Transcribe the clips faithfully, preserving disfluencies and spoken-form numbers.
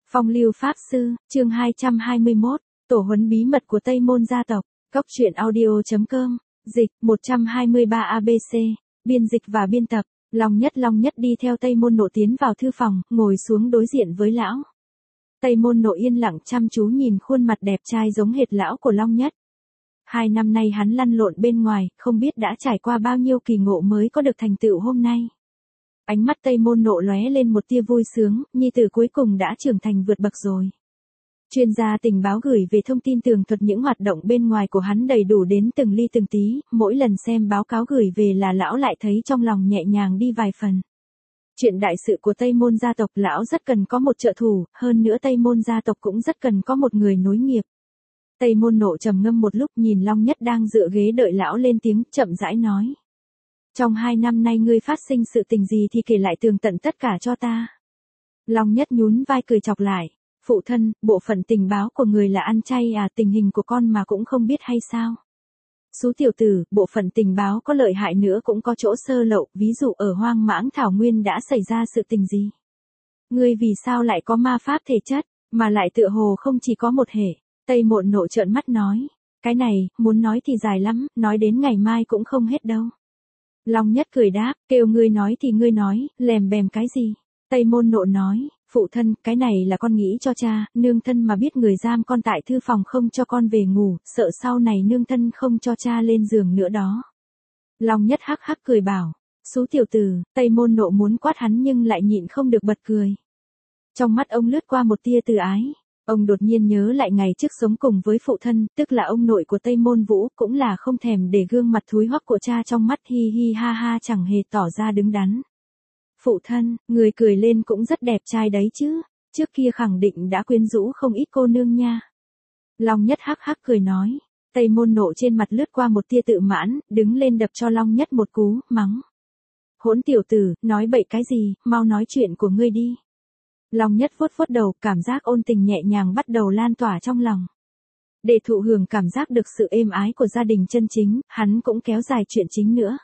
Phong lưu Pháp Sư, chương hai trăm hai mươi mốt, tổ huấn bí mật của Tây Môn gia tộc, Cốc truyện audio.com, dịch, một trăm hai mươi ba A B C, biên dịch và biên tập, Long Nhất Long Nhất đi theo Tây Môn Nộ tiến vào thư phòng, ngồi xuống đối diện với lão. Tây Môn Nộ yên lặng chăm chú nhìn khuôn mặt đẹp trai giống hệt lão của Long Nhất. Hai năm nay hắn lăn lộn bên ngoài, không biết đã trải qua bao nhiêu kỳ ngộ mới có được thành tựu hôm nay. Ánh mắt Tây Môn Nộ lóe lên một tia vui sướng, nhi tử cuối cùng đã trưởng thành vượt bậc rồi. Chuyên gia tình báo gửi về thông tin tường thuật những hoạt động bên ngoài của hắn đầy đủ đến từng ly từng tí, mỗi lần xem báo cáo gửi về là lão lại thấy trong lòng nhẹ nhàng đi vài phần. Chuyện đại sự của Tây Môn gia tộc lão rất cần có một trợ thủ, hơn nữa Tây Môn gia tộc cũng rất cần có một người nối nghiệp. Tây Môn Nộ trầm ngâm một lúc nhìn Long Nhất đang dựa ghế đợi lão lên tiếng, chậm rãi nói. Trong hai năm nay ngươi phát sinh sự tình gì thì kể lại tường tận tất cả cho ta. Long Nhất nhún vai cười chọc lại. Phụ thân, bộ phận tình báo của người là ăn chay à, tình hình của con mà cũng không biết hay sao? Sú tiểu tử, bộ phận tình báo có lợi hại nữa cũng có chỗ sơ lậu, ví dụ ở Hoang Mãng Thảo Nguyên đã xảy ra sự tình gì? Ngươi vì sao lại có ma pháp thể chất, mà lại tựa hồ không chỉ có một hệ? Tây Môn Nộ trợn mắt nói. Cái này, muốn nói thì dài lắm, nói đến ngày mai cũng không hết đâu. Long Nhất cười đáp, kêu ngươi nói thì ngươi nói, lèm bèm cái gì? Tây Môn Nộ nói, phụ thân, cái này là con nghĩ cho cha, nương thân mà biết người giam con tại thư phòng không cho con về ngủ, sợ sau này nương thân không cho cha lên giường nữa đó. Long Nhất hắc hắc cười bảo, Sú tiểu tử, Tây Môn Nộ muốn quát hắn nhưng lại nhịn không được bật cười. Trong mắt ông lướt qua một tia từ ái. Ông đột nhiên nhớ lại ngày trước sống cùng với phụ thân, tức là ông nội của Tây Môn Vũ, cũng là không thèm để gương mặt thúi hoắc của cha trong mắt hi hi ha ha chẳng hề tỏ ra đứng đắn. Phụ thân, người cười lên cũng rất đẹp trai đấy chứ, trước kia khẳng định đã quyến rũ không ít cô nương nha. Long Nhất hắc hắc cười nói, Tây Môn Nộ trên mặt lướt qua một tia tự mãn, đứng lên đập cho Long Nhất một cú, mắng. Hỗn tiểu tử, nói bậy cái gì, mau nói chuyện của ngươi đi. Long Nhất vuốt vuốt đầu, cảm giác ôn tình nhẹ nhàng bắt đầu lan tỏa trong lòng. Để thụ hưởng cảm giác được sự êm ái của gia đình chân chính, hắn cũng kéo dài chuyện chính nữa.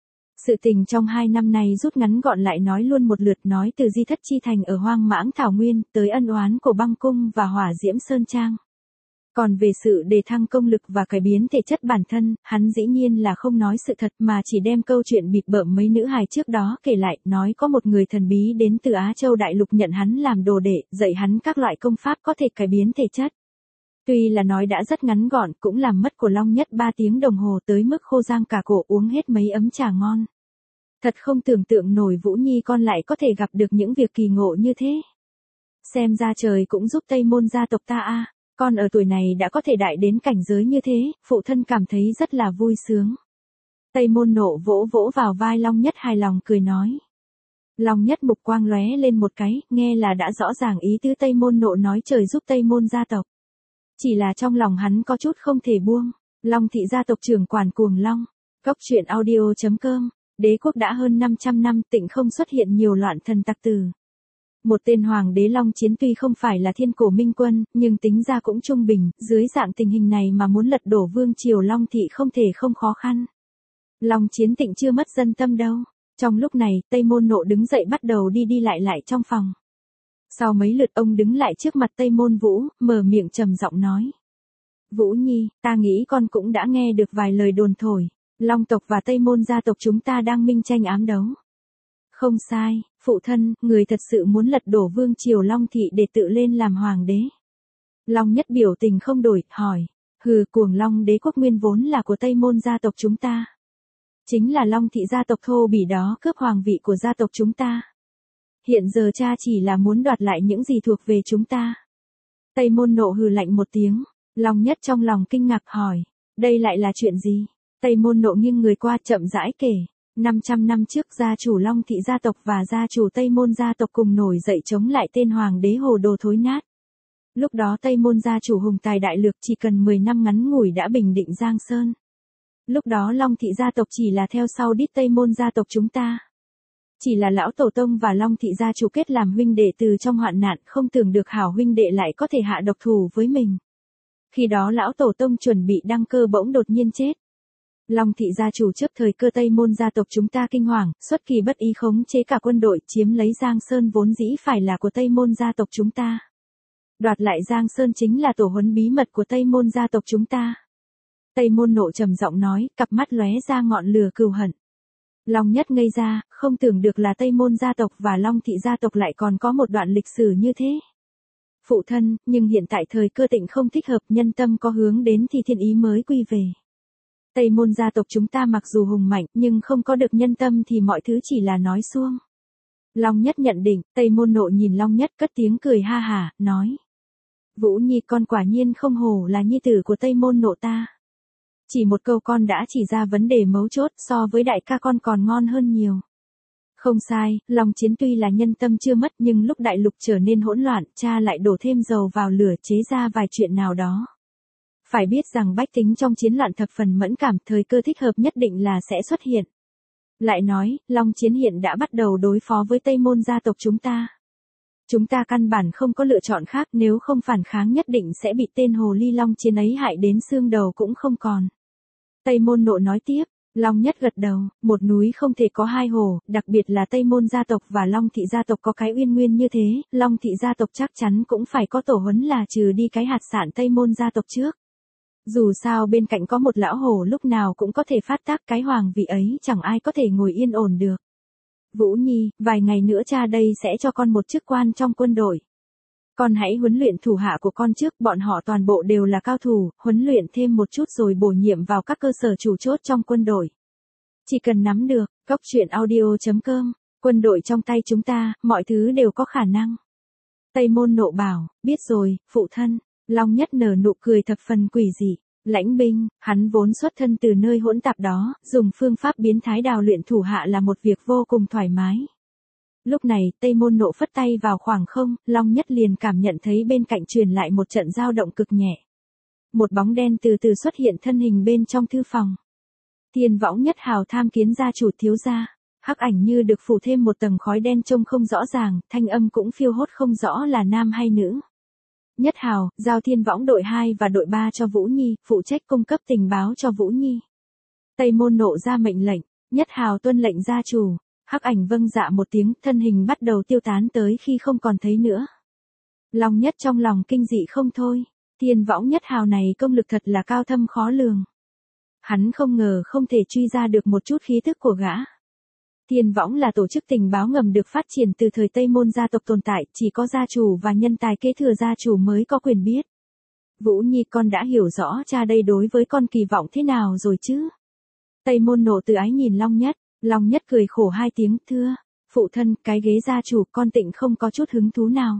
Sự tình trong hai năm này rút ngắn gọn lại nói luôn một lượt, nói từ Di Thất Chi Thành ở Hoang Mãng Thảo Nguyên, tới ân oán của Băng Cung và Hỏa Diễm Sơn Trang. Còn về sự đề thăng công lực và cải biến thể chất bản thân, hắn dĩ nhiên là không nói sự thật mà chỉ đem câu chuyện bịp bợm mấy nữ hài trước đó kể lại, nói có một người thần bí đến từ Á Châu Đại Lục nhận hắn làm đồ đệ, dạy hắn các loại công pháp có thể cải biến thể chất. Tuy là nói đã rất ngắn gọn, cũng làm mất của Long Nhất ba tiếng đồng hồ tới mức khô rang cả cổ uống hết mấy ấm trà ngon. Thật không tưởng tượng nổi Vũ Nhi con lại có thể gặp được những việc kỳ ngộ như thế. Xem ra trời cũng giúp Tây Môn gia tộc ta a. Con ở tuổi này đã có thể đại đến cảnh giới như thế, phụ thân cảm thấy rất là vui sướng. Tây Môn Nộ vỗ vỗ vào vai Long Nhất hài lòng cười nói. Long Nhất mục quang lóe lên một cái, nghe là đã rõ ràng ý tứ Tây Môn Nộ nói trời giúp Tây Môn gia tộc. Chỉ là trong lòng hắn có chút không thể buông. Long thị gia tộc trưởng quản Cuồng Long. Cốc truyện audio.com. Đế quốc đã hơn năm trăm năm, tịnh không xuất hiện nhiều loạn thần tặc tử. Một tên hoàng đế Long Chiến tuy không phải là thiên cổ minh quân, nhưng tính ra cũng trung bình, dưới dạng tình hình này mà muốn lật đổ vương triều Long thị không thể không khó khăn. Long Chiến tịnh chưa mất dân tâm đâu. Trong lúc này, Tây Môn Nộ đứng dậy bắt đầu đi đi lại lại trong phòng. Sau mấy lượt ông đứng lại trước mặt Tây Môn Vũ, mở miệng trầm giọng nói. Vũ Nhi, ta nghĩ con cũng đã nghe được vài lời đồn thổi. Long tộc và Tây Môn gia tộc chúng ta đang minh tranh ám đấu. Không sai, phụ thân, người thật sự muốn lật đổ vương triều Long thị để tự lên làm hoàng đế. Long Nhất biểu tình không đổi, hỏi. Hừ, Cuồng Long đế quốc nguyên vốn là của Tây Môn gia tộc chúng ta. Chính là Long thị gia tộc thô bỉ đó cướp hoàng vị của gia tộc chúng ta. Hiện giờ cha chỉ là muốn đoạt lại những gì thuộc về chúng ta. Tây Môn Nộ hừ lạnh một tiếng. Long Nhất trong lòng kinh ngạc hỏi. Đây lại là chuyện gì? Tây Môn Nộ nghiêng người qua chậm rãi kể. năm trăm năm trước gia chủ Long thị gia tộc và gia chủ Tây Môn gia tộc cùng nổi dậy chống lại tên hoàng đế hồ đồ thối nát. Lúc đó Tây Môn gia chủ hùng tài đại lược chỉ cần mười năm ngắn ngủi đã bình định Giang Sơn. Lúc đó Long thị gia tộc chỉ là theo sau đít Tây Môn gia tộc chúng ta. Chỉ là lão tổ tông và Long thị gia chủ kết làm huynh đệ từ trong hoạn nạn, không tưởng được hảo huynh đệ lại có thể hạ độc thủ với mình. Khi đó lão tổ tông chuẩn bị đăng cơ bỗng đột nhiên chết. Long thị gia chủ trước thời cơ Tây Môn gia tộc chúng ta kinh hoàng, xuất kỳ bất ý khống chế cả quân đội chiếm lấy Giang Sơn vốn dĩ phải là của Tây Môn gia tộc chúng ta. Đoạt lại Giang Sơn chính là tổ huấn bí mật của Tây Môn gia tộc chúng ta. Tây Môn Nộ trầm giọng nói, cặp mắt lóe ra ngọn lửa cừu hận. Long Nhất ngây ra, không tưởng được là Tây Môn gia tộc và Long Thị gia tộc lại còn có một đoạn lịch sử như thế. Phụ thân, nhưng hiện tại thời cơ tịnh không thích hợp, nhân tâm có hướng đến thì thiên ý mới quy về. Tây Môn gia tộc chúng ta mặc dù hùng mạnh nhưng không có được nhân tâm thì mọi thứ chỉ là nói suông. Long Nhất nhận định, Tây Môn Nộ nhìn Long Nhất cất tiếng cười ha hả, nói. Vũ Nhi con quả nhiên không hổ là nhi tử của Tây Môn Nộ ta. Chỉ một câu con đã chỉ ra vấn đề mấu chốt, so với đại ca con còn ngon hơn nhiều. Không sai, Long Chiến tuy là nhân tâm chưa mất nhưng lúc đại lục trở nên hỗn loạn, cha lại đổ thêm dầu vào lửa chế ra vài chuyện nào đó. Phải biết rằng bách tính trong chiến loạn thập phần mẫn cảm, thời cơ thích hợp nhất định là sẽ xuất hiện. Lại nói, Long Chiến hiện đã bắt đầu đối phó với Tây Môn gia tộc chúng ta. Chúng ta căn bản không có lựa chọn khác, nếu không phản kháng nhất định sẽ bị tên hồ ly Long Chiến ấy hại đến xương đầu cũng không còn. Tây Môn Nộ nói tiếp, Long Nhất gật đầu, một núi không thể có hai hồ, đặc biệt là Tây Môn gia tộc và Long Thị gia tộc có cái uyên nguyên như thế, Long Thị gia tộc chắc chắn cũng phải có tổ huấn là trừ đi cái hạt sạn Tây Môn gia tộc trước. Dù sao bên cạnh có một lão hồ lúc nào cũng có thể phát tác, cái hoàng vị ấy chẳng ai có thể ngồi yên ổn được. Vũ Nhi, vài ngày nữa cha đây sẽ cho con một chức quan trong quân đội. Con hãy huấn luyện thủ hạ của con trước, bọn họ toàn bộ đều là cao thủ, huấn luyện thêm một chút rồi bổ nhiệm vào các cơ sở chủ chốt trong quân đội. Chỉ cần nắm được, cốc truyện audio chấm com, quân đội trong tay chúng ta, mọi thứ đều có khả năng. Tây Môn Nộ bảo, biết rồi, phụ thân. Long Nhất nở nụ cười thập phần quỷ dị. Lãnh binh, hắn vốn xuất thân từ nơi hỗn tạp đó, dùng phương pháp biến thái đào luyện thủ hạ là một việc vô cùng thoải mái. Lúc này, Tây Môn Nộ phất tay vào khoảng không, Long Nhất liền cảm nhận thấy bên cạnh truyền lại một trận dao động cực nhẹ. Một bóng đen từ từ xuất hiện thân hình bên trong thư phòng. Thiên Võng Nhất Hào tham kiến gia chủ thiếu gia. Hắc ảnh như được phủ thêm một tầng khói đen trông không rõ ràng, thanh âm cũng phiêu hốt không rõ là nam hay nữ. Nhất Hào, giao Thiên Võng đội hai và đội ba cho Vũ Nhi, phụ trách cung cấp tình báo cho Vũ Nhi. Tây Môn Nộ ra mệnh lệnh, Nhất Hào tuân lệnh gia chủ. Hắc ảnh vâng dạ một tiếng, thân hình bắt đầu tiêu tán tới khi không còn thấy nữa. Long Nhất trong lòng kinh dị không thôi, Thiên Võng Nhất Hào này công lực thật là cao thâm khó lường. Hắn không ngờ không thể truy ra được một chút khí tức của gã. Thiên Võng là tổ chức tình báo ngầm được phát triển từ thời Tây Môn gia tộc tồn tại, chỉ có gia chủ và nhân tài kế thừa gia chủ mới có quyền biết. Vũ Nhi con đã hiểu rõ cha đây đối với con kỳ vọng thế nào rồi chứ? Tây Môn Nộ từ ái nhìn Long Nhất, Long Nhất cười khổ hai tiếng, thưa, phụ thân, cái ghế gia chủ con tịnh không có chút hứng thú nào.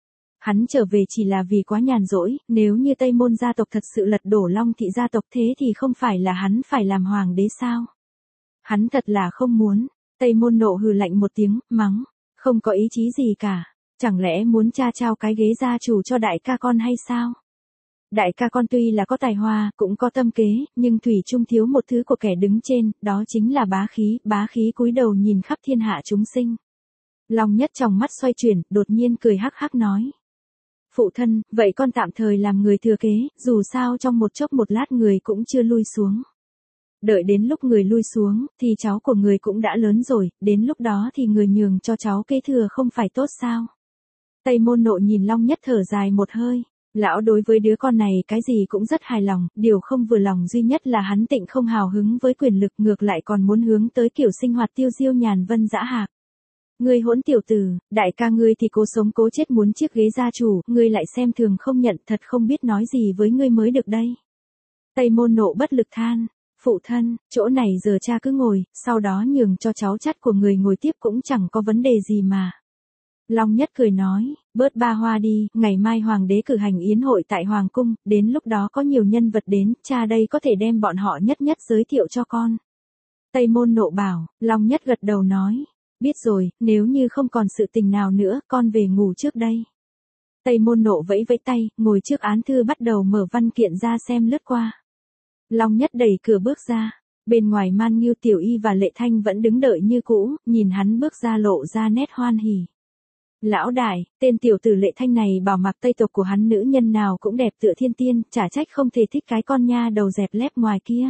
Hắn trở về chỉ là vì quá nhàn rỗi, nếu như Tây Môn gia tộc thật sự lật đổ Long Thị gia tộc thế thì không phải là hắn phải làm hoàng đế sao? Hắn thật là không muốn. Tây Môn Nộ hừ lạnh một tiếng, mắng, không có ý chí gì cả, chẳng lẽ muốn cha trao cái ghế gia chủ cho đại ca con hay sao? Đại ca con tuy là có tài hoa, cũng có tâm kế, nhưng thủy chung thiếu một thứ của kẻ đứng trên, đó chính là bá khí, bá khí cúi đầu nhìn khắp thiên hạ chúng sinh. Long Nhất trong mắt xoay chuyển, đột nhiên cười hắc hắc nói. Phụ thân, vậy con tạm thời làm người thừa kế, dù sao trong một chốc một lát người cũng chưa lui xuống. Đợi đến lúc người lui xuống, thì cháu của người cũng đã lớn rồi, đến lúc đó thì người nhường cho cháu kế thừa không phải tốt sao? Tây Môn Nộ nhìn Long Nhất thở dài một hơi. Lão đối với đứa con này cái gì cũng rất hài lòng, điều không vừa lòng duy nhất là hắn tịnh không hào hứng với quyền lực, ngược lại còn muốn hướng tới kiểu sinh hoạt tiêu diêu nhàn vân dã hạc. Ngươi hỗn tiểu tử, đại ca ngươi thì cố sống cố chết muốn chiếc ghế gia chủ, ngươi lại xem thường không nhận, thật không biết nói gì với ngươi mới được đây. Tây Môn Nộ bất lực than, phụ thân, chỗ này giờ cha cứ ngồi, sau đó nhường cho cháu chắt của người ngồi tiếp cũng chẳng có vấn đề gì mà. Long Nhất cười nói, bớt ba hoa đi, ngày mai hoàng đế cử hành yến hội tại hoàng cung, đến lúc đó có nhiều nhân vật đến, cha đây có thể đem bọn họ nhất nhất giới thiệu cho con. Tây Môn Nộ bảo, Long Nhất gật đầu nói, biết rồi, nếu như không còn sự tình nào nữa, con về ngủ trước đây. Tây Môn Nộ vẫy vẫy tay, ngồi trước án thư bắt đầu mở văn kiện ra xem lướt qua. Long Nhất đẩy cửa bước ra, bên ngoài Man Nghiêu Tiểu Y và Lệ Thanh vẫn đứng đợi như cũ, nhìn hắn bước ra lộ ra nét hoan hỉ. Lão đại, tên tiểu tử Lệ Thanh này bảo mặc Tây tộc của hắn nữ nhân nào cũng đẹp tựa thiên tiên, chả trách không thể thích cái con nha đầu dẹp lép ngoài kia.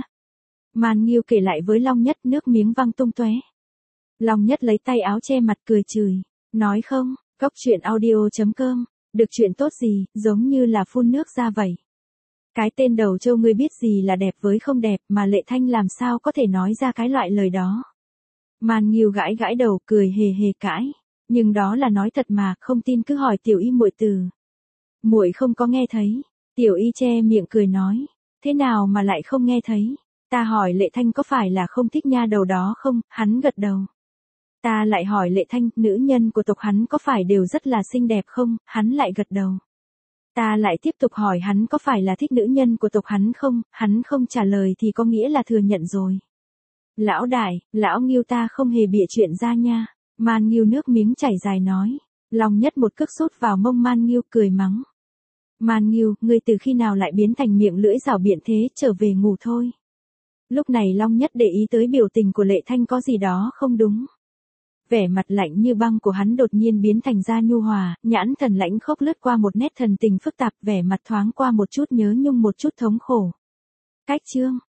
Man Nghiêu kể lại với Long Nhất, nước miếng văng tung tóe. Long Nhất lấy tay áo che mặt cười chửi, nói không, cốc truyện audio chấm com, Được chuyện tốt gì, giống như là phun nước ra vậy. Cái tên đầu trâu ngươi biết gì là đẹp với không đẹp mà Lệ Thanh làm sao có thể nói ra cái loại lời đó. Man Nghiêu gãi gãi đầu cười hề hề cãi. Nhưng đó là nói thật mà, không tin cứ hỏi Tiểu Y muội từ. Muội không có nghe thấy. Tiểu Y che miệng cười nói. Thế nào mà lại không nghe thấy? Ta hỏi Lệ Thanh có phải là không thích nha đầu đó không? Hắn gật đầu. Ta lại hỏi Lệ Thanh, nữ nhân của tộc hắn có phải đều rất là xinh đẹp không? Hắn lại gật đầu. Ta lại tiếp tục hỏi hắn có phải là thích nữ nhân của tộc hắn không? Hắn không trả lời thì có nghĩa là thừa nhận rồi. Lão đại, lão Nghiêu ta không hề bịa chuyện ra nha. Man Nghiêu nước miếng chảy dài nói. Long Nhất một cước sút vào mông Man Nghiêu cười mắng. Man Nghiêu, ngươi từ khi nào lại biến thành miệng lưỡi rảo biện thế, trở về ngủ thôi. Lúc này Long Nhất để ý tới biểu tình của Lệ Thanh có gì đó không đúng. Vẻ mặt lạnh như băng của hắn đột nhiên biến thành ra nhu hòa, nhãn thần lãnh khốc lướt qua một nét thần tình phức tạp, vẻ mặt thoáng qua một chút nhớ nhung một chút thống khổ. Cách chương,